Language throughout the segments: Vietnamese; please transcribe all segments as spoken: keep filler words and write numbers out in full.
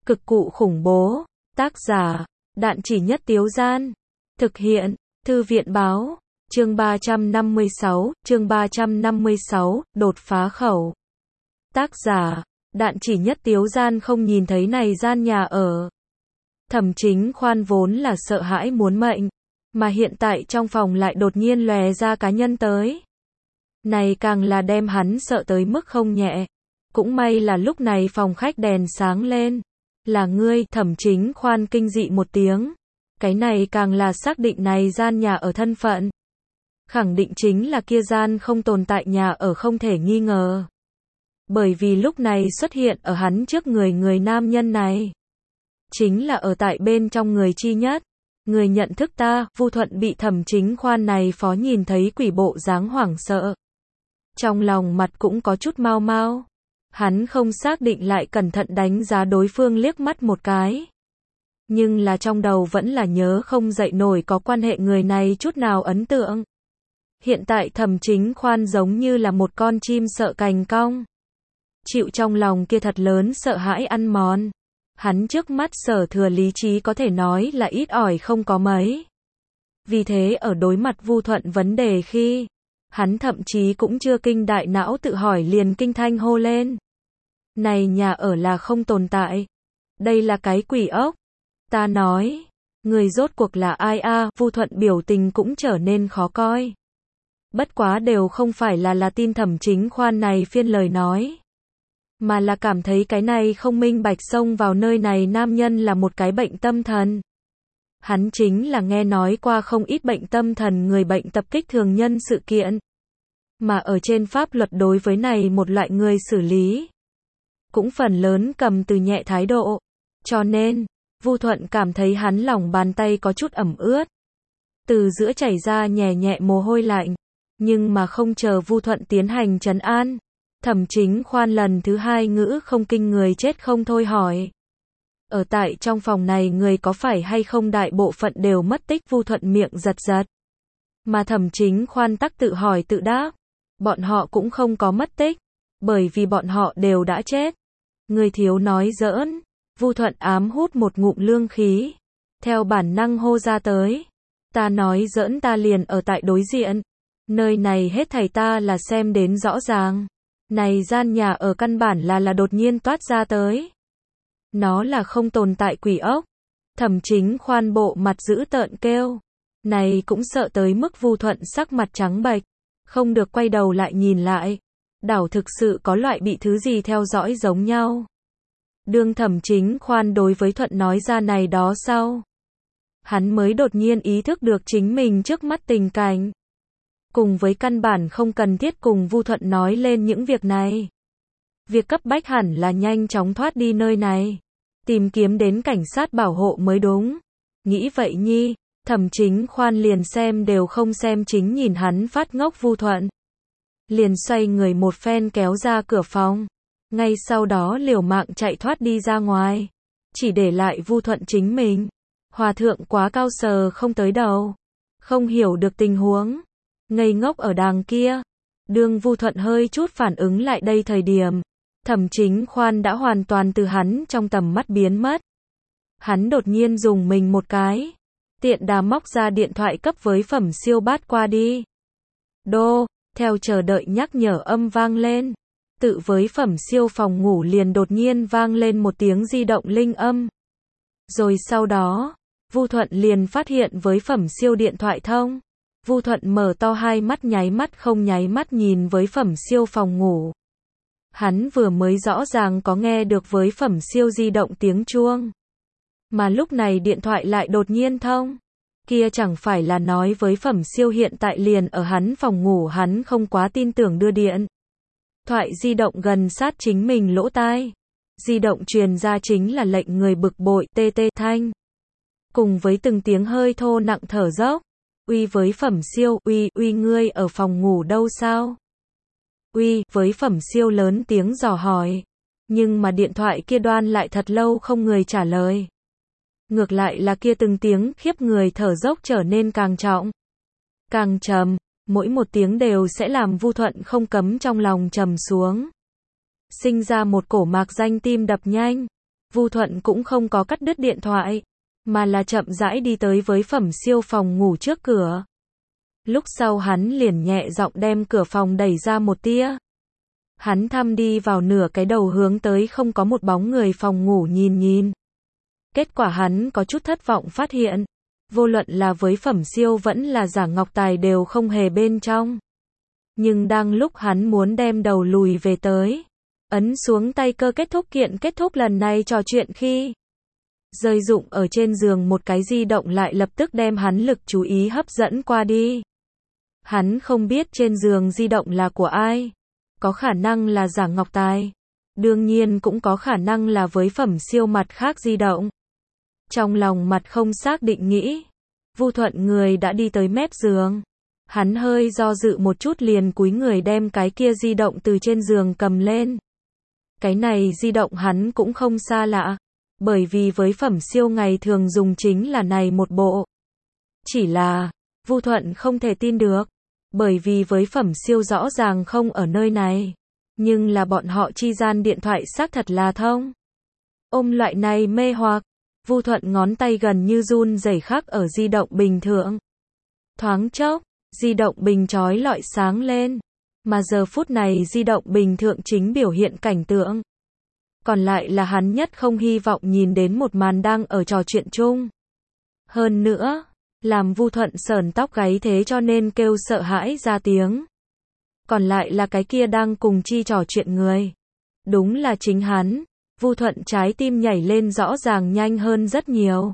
Cực cụ khủng bố. Tác giả, Đạn Chỉ Nhất Tiếu Gian. Thực hiện, Thư viện báo. Chương ba trăm năm mươi sáu, chương ba trăm năm mươi sáu, đột phá khẩu. Tác giả, Đạn Chỉ Nhất Tiếu Gian không nhìn thấy này gian nhà ở. Thẩm Chính Khoan vốn là sợ hãi muốn mệnh, mà hiện tại trong phòng lại đột nhiên lòe ra cá nhân tới. Này càng là đem hắn sợ tới mức không nhẹ. Cũng may là lúc này phòng khách đèn sáng lên. Là ngươi, Thẩm Chính Khoan kinh dị một tiếng. Cái này càng là xác định này gian nhà ở thân phận. Khẳng định chính là kia gian không tồn tại nhà ở không thể nghi ngờ. Bởi vì lúc này xuất hiện ở hắn trước người người nam nhân này. Chính là ở tại bên trong người chi nhất. Người nhận thức ta, Vu Thuận bị Thẩm Chính Khoan này phó nhìn thấy quỷ bộ dáng hoảng sợ. Trong lòng mặt cũng có chút mau mau. Hắn không xác định lại cẩn thận đánh giá đối phương liếc mắt một cái. Nhưng là trong đầu vẫn là nhớ không dậy nổi có quan hệ người này chút nào ấn tượng. Hiện tại Thẩm Chính Khoan giống như là một con chim sợ cành cong. Chịu trong lòng kia thật lớn sợ hãi ăn mòn. Hắn trước mắt sở thừa lý trí có thể nói là ít ỏi không có mấy. Vì thế ở đối mặt Vu Thuận vấn đề khi, hắn thậm chí cũng chưa kinh đại não tự hỏi liền kinh thanh hô lên. Này nhà ở là không tồn tại. Đây là cái quỷ ốc. Ta nói, người rốt cuộc là ai a? À? Vu Thuận biểu tình cũng trở nên khó coi. Bất quá đều không phải là là tin Thẩm Chính Khoan này phiên lời nói. Mà là cảm thấy cái này không minh bạch xông vào nơi này nam nhân là một cái bệnh tâm thần. Hắn chính là nghe nói qua không ít bệnh tâm thần người bệnh tập kích thường nhân sự kiện. Mà ở trên pháp luật đối với này một loại người xử lý. Cũng phần lớn cầm từ nhẹ thái độ. Cho nên, Vu Thuận cảm thấy hắn lòng bàn tay có chút ẩm ướt. Từ giữa chảy ra nhẹ nhẹ mồ hôi lạnh. Nhưng mà không chờ Vu Thuận tiến hành trấn an. Thẩm Chính Khoan lần thứ hai ngữ không kinh người chết không thôi hỏi. Ở tại trong phòng này người có phải hay không đại bộ phận đều mất tích? Vu Thuận miệng giật giật. Mà Thẩm Chính Khoan tắc tự hỏi tự đáp. Bọn họ cũng không có mất tích. Bởi vì bọn họ đều đã chết. Người thiếu nói giỡn. Vu Thuận ám hút một ngụm lương khí. Theo bản năng hô ra tới. Ta nói giỡn, ta liền ở tại đối diện. Nơi này hết thảy ta là xem đến rõ ràng. Này gian nhà ở căn bản là là đột nhiên toát ra tới. Nó là không tồn tại quỷ ốc. Thẩm Chính Khoan bộ mặt dữ tợn kêu. Này cũng sợ tới mức Vu Thuận sắc mặt trắng bệch. Không được quay đầu lại nhìn lại. Đảo thực sự có loại bị thứ gì theo dõi giống nhau. Đương Thẩm Chính Khoan đối với Thuận nói ra này đó sau. Hắn mới đột nhiên ý thức được chính mình trước mắt tình cảnh. Cùng với căn bản không cần thiết cùng Vu Thuận nói lên những việc này. Việc cấp bách hẳn là nhanh chóng thoát đi nơi này. Tìm kiếm đến cảnh sát bảo hộ mới đúng. Nghĩ vậy nhi, Thẩm Chính Khoan liền xem đều không xem chính nhìn hắn phát ngốc Vu Thuận. Liền xoay người một phen kéo ra cửa phòng. Ngay sau đó liều mạng chạy thoát đi ra ngoài. Chỉ để lại Vu Thuận chính mình. Hòa thượng quá cao sờ không tới đầu. Không hiểu được tình huống. Ngây ngốc ở đàng kia. Đương Vu Thuận hơi chút phản ứng lại đây thời điểm. Thẩm Chính Khoan đã hoàn toàn từ hắn trong tầm mắt biến mất. Hắn đột nhiên dùng mình một cái. Tiện đà móc ra điện thoại cấp với Phẩm Siêu bát qua đi. Đô, theo chờ đợi nhắc nhở âm vang lên. Tự với Phẩm Siêu phòng ngủ liền đột nhiên vang lên một tiếng di động linh âm. Rồi sau đó, Vu Thuận liền phát hiện với Phẩm Siêu điện thoại thông. Vu Thuận mở to hai mắt nháy mắt không nháy mắt nhìn với Phẩm Siêu phòng ngủ. Hắn vừa mới rõ ràng có nghe được với Phẩm Siêu di động tiếng chuông. Mà lúc này điện thoại lại đột nhiên thông. Kia chẳng phải là nói với Phẩm Siêu hiện tại liền ở hắn phòng ngủ, hắn không quá tin tưởng đưa điện. Thoại di động gần sát chính mình lỗ tai. Di động truyền ra chính là lệnh người bực bội tê tê thanh. Cùng với từng tiếng hơi thô nặng thở dốc. Uy với Phẩm Siêu, uy, uy ngươi ở phòng ngủ đâu sao? Uy, với Phẩm Siêu lớn tiếng dò hỏi. Nhưng mà điện thoại kia đoan lại thật lâu không người trả lời. Ngược lại là kia từng tiếng khiếp người thở dốc trở nên càng trọng. Càng trầm, mỗi một tiếng đều sẽ làm Vu Thuận không cấm trong lòng trầm xuống. Sinh ra một cổ mạc danh tim đập nhanh. Vu Thuận cũng không có cắt đứt điện thoại, mà là chậm rãi đi tới với Phẩm Siêu phòng ngủ trước cửa. Lúc sau hắn liền nhẹ giọng đem cửa phòng đẩy ra một tia. Hắn thăm đi vào nửa cái đầu hướng tới không có một bóng người phòng ngủ nhìn nhìn. Kết quả hắn có chút thất vọng phát hiện, vô luận là với Phẩm Siêu vẫn là Giả Ngọc Tài đều không hề bên trong. Nhưng đang lúc hắn muốn đem đầu lùi về tới, ấn xuống tay cơ kết thúc kiện kết thúc lần này trò chuyện khi rơi rụng ở trên giường một cái di động lại lập tức đem hắn lực chú ý hấp dẫn qua đi. Hắn không biết trên giường di động là của ai. Có khả năng là Giả Ngọc Tài. Đương nhiên cũng có khả năng là với Phẩm Siêu mặt khác di động. Trong lòng mặt không xác định nghĩ, Vu Thuận người đã đi tới mép giường. Hắn hơi do dự một chút liền cúi người đem cái kia di động từ trên giường cầm lên. Cái này di động hắn cũng không xa lạ, bởi vì với Phẩm Siêu ngày thường dùng chính là này một bộ. Chỉ là, Vu Thuận không thể tin được, bởi vì với Phẩm Siêu rõ ràng không ở nơi này, nhưng là bọn họ chi gian điện thoại xác thật là thông. Ôm loại này mê hoặc, Vu Thuận ngón tay gần như run rẩy khắc ở di động bình thường. Thoáng chốc, di động bình chói lọi sáng lên, mà giờ phút này di động bình thường chính biểu hiện cảnh tượng. Còn lại là hắn nhất không hy vọng nhìn đến một màn đang ở trò chuyện chung. Hơn nữa, làm Vu Thuận sởn tóc gáy thế cho nên kêu sợ hãi ra tiếng. Còn lại là cái kia đang cùng chi trò chuyện người. Đúng là chính hắn. Vu Thuận trái tim nhảy lên rõ ràng nhanh hơn rất nhiều.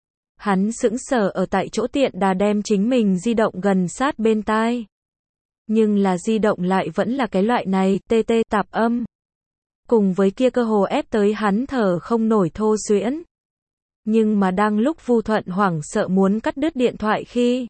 Hắn sững sờ ở tại chỗ tiện đà đem chính mình di động gần sát bên tai. Nhưng là di động lại vẫn là cái loại này, tê tê tạp âm. Cùng với kia cơ hồ ép tới hắn thở không nổi thô xuyễn. Nhưng mà đang lúc Vu Thuận hoảng sợ muốn cắt đứt điện thoại khi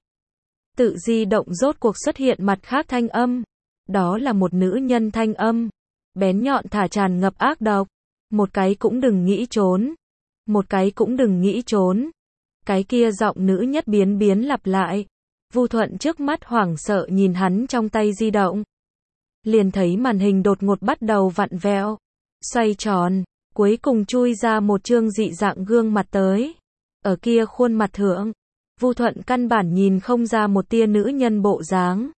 tự di động rốt cuộc xuất hiện mặt khác thanh âm. Đó là một nữ nhân thanh âm. Bén nhọn thả tràn ngập ác độc. Một cái cũng đừng nghĩ trốn. Một cái cũng đừng nghĩ trốn. Cái kia giọng nữ nhất biến biến lặp lại. Vu Thuận trước mắt hoảng sợ nhìn hắn trong tay di động. Liền thấy màn hình đột ngột bắt đầu vặn vẹo, xoay tròn, cuối cùng chui ra một chương dị dạng gương mặt tới. Ở kia khuôn mặt thượng, Vu Thuận căn bản nhìn không ra một tia nữ nhân bộ dáng.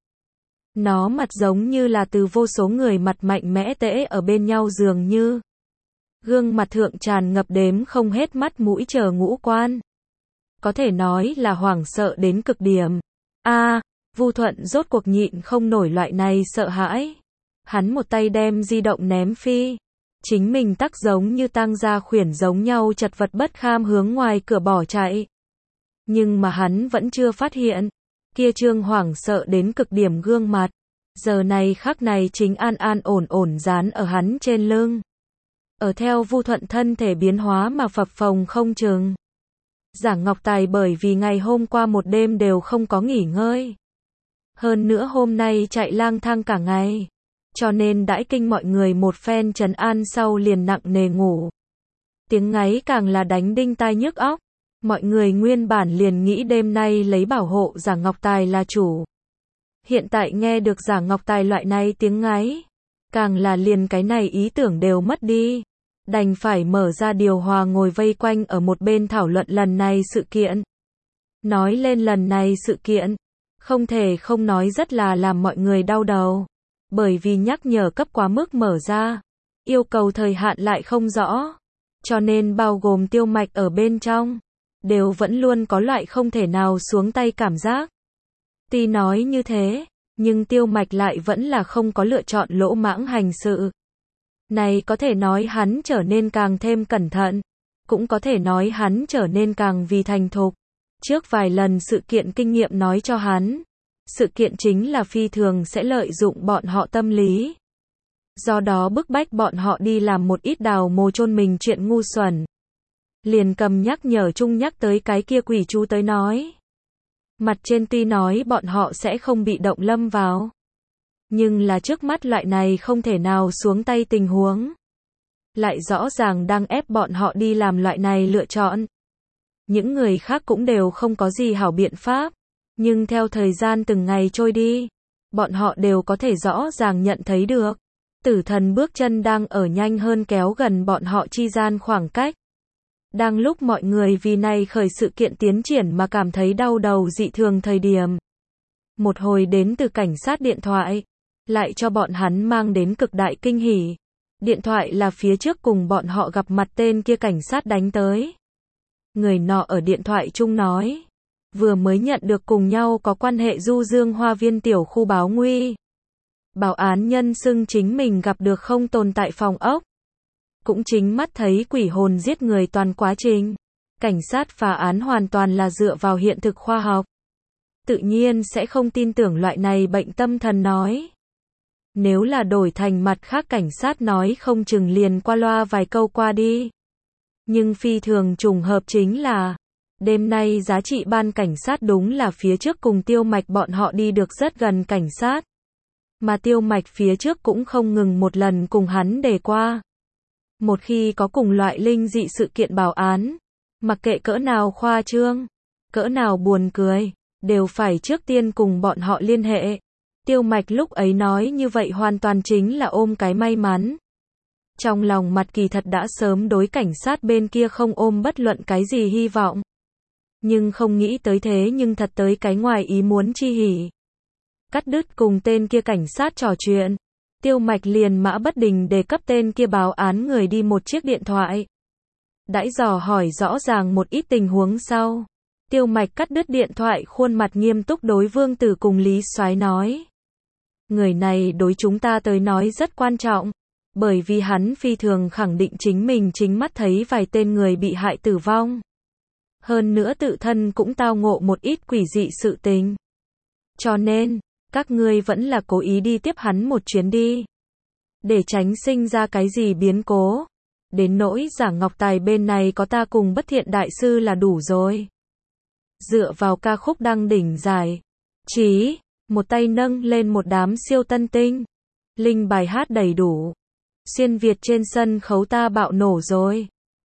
Nó mặt giống như là từ vô số người mặt mạnh mẽ tễ ở bên nhau dường như. Gương mặt thượng tràn ngập đếm không hết mắt mũi chờ ngũ quan. Có thể nói là hoảng sợ đến cực điểm. A, à, Vu Thuận rốt cuộc nhịn không nổi loại này sợ hãi. Hắn một tay đem di động ném phi. Chính mình tắc giống như tang gia khuyển giống nhau chật vật bất kham hướng ngoài cửa bỏ chạy. Nhưng mà hắn vẫn chưa phát hiện. Kia trương hoảng sợ đến cực điểm gương mặt. Giờ này khắc này chính an an ổn ổn dán ở hắn trên lưng. Ở theo Vu Thuận thân thể biến hóa mà phập phồng không chừng. Giả Ngọc Tài bởi vì ngày hôm qua một đêm đều không có nghỉ ngơi. Hơn nữa hôm nay chạy lang thang cả ngày. Cho nên đãi kinh mọi người một phen trấn an sau liền nặng nề ngủ. Tiếng ngáy càng là đánh đinh tai nhức óc. Mọi người nguyên bản liền nghĩ đêm nay lấy bảo hộ Giả Ngọc Tài là chủ. Hiện tại nghe được Giả Ngọc Tài loại này tiếng ngáy. Càng là liền cái này ý tưởng đều mất đi. Đành phải mở ra điều hòa ngồi vây quanh ở một bên thảo luận lần này sự kiện. Nói lên lần này sự kiện, không thể không nói rất là làm mọi người đau đầu. Bởi vì nhắc nhở cấp quá mức mở ra, yêu cầu thời hạn lại không rõ. Cho nên bao gồm Tiêu Mạch ở bên trong, đều vẫn luôn có loại không thể nào xuống tay cảm giác. Tuy nói như thế, nhưng Tiêu Mạch lại vẫn là không có lựa chọn lỗ mãng hành sự. Này có thể nói hắn trở nên càng thêm cẩn thận, cũng có thể nói hắn trở nên càng vì thành thục. Trước vài lần sự kiện kinh nghiệm nói cho hắn, sự kiện chính là phi thường sẽ lợi dụng bọn họ tâm lý. Do đó bức bách bọn họ đi làm một ít đào mồ chôn mình chuyện ngu xuẩn. Liền cầm nhắc nhở chung nhắc tới cái kia quỷ chú tới nói. Mặt trên tuy nói bọn họ sẽ không bị động lâm vào. Nhưng là trước mắt loại này không thể nào xuống tay tình huống. Lại rõ ràng đang ép bọn họ đi làm loại này lựa chọn. Những người khác cũng đều không có gì hảo biện pháp. Nhưng theo thời gian từng ngày trôi đi, bọn họ đều có thể rõ ràng nhận thấy được. Tử thần bước chân đang ở nhanh hơn kéo gần bọn họ chi gian khoảng cách. Đang lúc mọi người vì này khởi sự kiện tiến triển mà cảm thấy đau đầu dị thường thời điểm. Một hồi đến từ cảnh sát điện thoại, lại cho bọn hắn mang đến cực đại kinh hỉ. Điện thoại là phía trước cùng bọn họ gặp mặt tên kia cảnh sát đánh tới. Người nọ ở điện thoại chung nói, vừa mới nhận được cùng nhau có quan hệ du dương hoa viên tiểu khu báo nguy. Bảo án nhân xưng chính mình gặp được không tồn tại phòng ốc. Cũng chính mắt thấy quỷ hồn giết người toàn quá trình. Cảnh sát phá án hoàn toàn là dựa vào hiện thực khoa học. Tự nhiên sẽ không tin tưởng loại này bệnh tâm thần nói. Nếu là đổi thành mặt khác cảnh sát nói không chừng liền qua loa vài câu qua đi. Nhưng phi thường trùng hợp chính là, đêm nay giá trị ban cảnh sát đúng là phía trước cùng Tiêu Mạch bọn họ đi được rất gần cảnh sát. Mà Tiêu Mạch phía trước cũng không ngừng một lần cùng hắn đề qua. Một khi có cùng loại linh dị sự kiện báo án, mặc kệ cỡ nào khoa trương, cỡ nào buồn cười, đều phải trước tiên cùng bọn họ liên hệ. Tiêu Mạch lúc ấy nói như vậy hoàn toàn chính là ôm cái may mắn. Trong lòng mặt kỳ thật đã sớm đối cảnh sát bên kia không ôm bất luận cái gì hy vọng. Nhưng không nghĩ tới thế nhưng thật tới cái ngoài ý muốn chi hỉ. Cắt đứt cùng tên kia cảnh sát trò chuyện. Tiêu Mạch liền mã bất đình đề cấp tên kia báo án người đi một chiếc điện thoại. Đãi dò hỏi rõ ràng một ít tình huống sau. Tiêu Mạch cắt đứt điện thoại khuôn mặt nghiêm túc đối Vương Tử cùng Lý Soái nói. Người này đối chúng ta tới nói rất quan trọng. Bởi vì hắn phi thường khẳng định chính mình chính mắt thấy vài tên người bị hại tử vong. Hơn nữa tự thân cũng tao ngộ một ít quỷ dị sự tình. Cho nên, các ngươi vẫn là cố ý đi tiếp hắn một chuyến đi. Để tránh sinh ra cái gì biến cố. Đến nỗi Giả Ngọc Tài bên này có ta cùng Bất Thiện Đại Sư là đủ rồi. Dựa vào ca khúc đăng đỉnh giải trí, một tay nâng lên một đám siêu tân tinh. Linh bài hát đầy đủ. Xuyên Việt trên sân khấu ta bạo nổ rồi.